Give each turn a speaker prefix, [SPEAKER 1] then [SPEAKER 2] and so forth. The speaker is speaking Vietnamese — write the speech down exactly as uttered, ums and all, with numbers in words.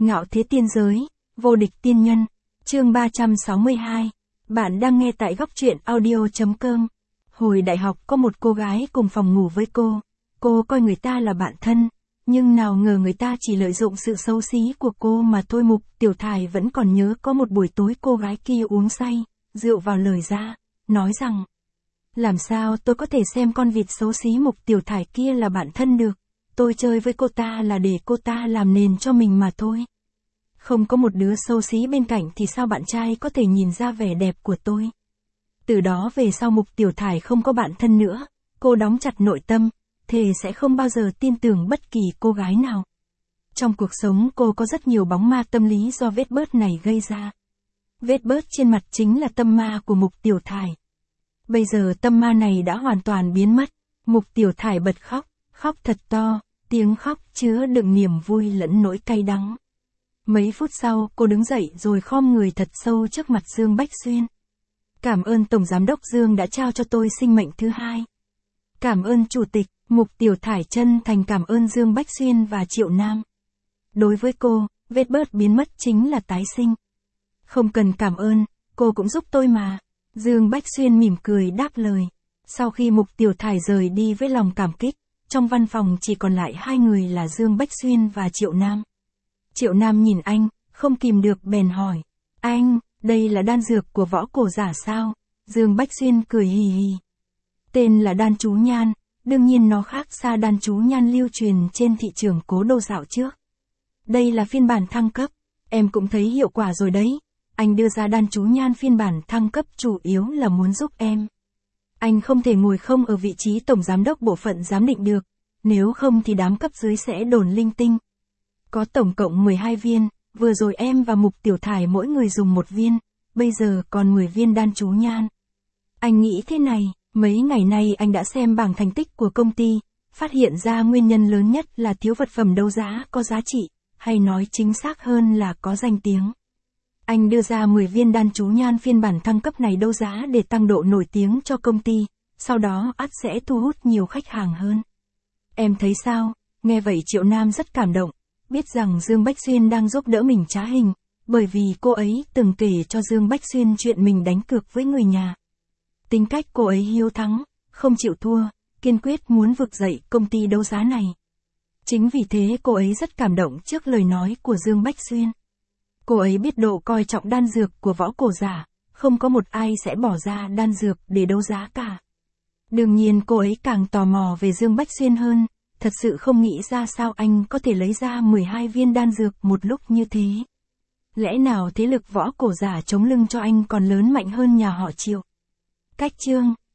[SPEAKER 1] Ngạo thế tiên giới, vô địch tiên nhân, chương ba trăm sáu mươi hai. Bạn đang nghe tại góc truyện audio chấm com. Hồi đại học có một cô gái cùng phòng ngủ với cô. Cô coi người ta là bạn thân, nhưng nào ngờ người ta chỉ lợi dụng sự xấu xí của cô mà thôi. Mục Tiểu Thải vẫn còn nhớ có một buổi tối cô gái kia uống say, rượu vào lời ra, nói rằng: làm sao tôi có thể xem con vịt xấu xí Mục Tiểu Thải kia là bạn thân được, tôi chơi với cô ta là để cô ta làm nền cho mình mà thôi. Không có một đứa xấu xí bên cạnh thì sao bạn trai có thể nhìn ra vẻ đẹp của tôi. Từ đó về sau Mục Tiểu Thải không có bạn thân nữa, cô đóng chặt nội tâm, thề sẽ không bao giờ tin tưởng bất kỳ cô gái nào. Trong cuộc sống cô có rất nhiều bóng ma tâm lý do vết bớt này gây ra. Vết bớt trên mặt chính là tâm ma của Mục Tiểu Thải. Bây giờ tâm ma này đã hoàn toàn biến mất, Mục Tiểu Thải bật khóc, khóc thật to, tiếng khóc chứa đựng niềm vui lẫn nỗi cay đắng. Mấy phút sau cô đứng dậy rồi khom người thật sâu trước mặt Dương Bách Xuyên. Cảm ơn Tổng Giám đốc Dương đã trao cho tôi sinh mệnh thứ hai. Cảm ơn Chủ tịch. Mục Tiểu Thải chân thành cảm ơn Dương Bách Xuyên và Triệu Nam. Đối với cô, vết bớt biến mất chính là tái sinh. Không cần cảm ơn, cô cũng giúp tôi mà. Dương Bách Xuyên mỉm cười đáp lời. Sau khi Mục Tiểu Thải rời đi với lòng cảm kích, trong văn phòng chỉ còn lại hai người là Dương Bách Xuyên và Triệu Nam. Triệu Nam nhìn anh, không kìm được bèn hỏi: anh, đây là đan dược của võ cổ giả sao? Dương Bách Xuyên cười hì hì. Tên là đan chú nhan, đương nhiên nó khác xa đan chú nhan lưu truyền trên thị trường Cố Đô dạo trước. Đây là phiên bản thăng cấp, em cũng thấy hiệu quả rồi đấy. Anh đưa ra đan chú nhan phiên bản thăng cấp chủ yếu là muốn giúp em. Anh không thể ngồi không ở vị trí tổng giám đốc bộ phận giám định được, nếu không thì đám cấp dưới sẽ đồn linh tinh. Có tổng cộng mười hai viên, vừa rồi em và Mục Tiểu Thải mỗi người dùng một viên, bây giờ còn mười viên đan chú nhan. Anh nghĩ thế này, mấy ngày nay anh đã xem bảng thành tích của công ty, phát hiện ra nguyên nhân lớn nhất là thiếu vật phẩm đấu giá có giá trị, hay nói chính xác hơn là có danh tiếng. Anh đưa ra mười viên đan chú nhan phiên bản thăng cấp này đấu giá để tăng độ nổi tiếng cho công ty, sau đó ắt sẽ thu hút nhiều khách hàng hơn. Em thấy sao? Nghe vậy Triệu Nam rất cảm động, biết rằng Dương Bách Xuyên đang giúp đỡ mình trá hình, bởi vì cô ấy từng kể cho Dương Bách Xuyên chuyện mình đánh cược với người nhà. Tính cách cô ấy hiếu thắng, không chịu thua, kiên quyết muốn vực dậy công ty đấu giá này. Chính vì thế cô ấy rất cảm động trước lời nói của Dương Bách Xuyên. Cô ấy biết độ coi trọng đan dược của võ cổ giả, không có một ai sẽ bỏ ra đan dược để đấu giá cả. Đương nhiên cô ấy càng tò mò về Dương Bách Xuyên hơn, thật sự không nghĩ ra sao anh có thể lấy ra mười hai viên đan dược một lúc như thế. Lẽ nào thế lực võ cổ giả chống lưng cho anh còn lớn mạnh hơn nhà họ Triệu? Cách chương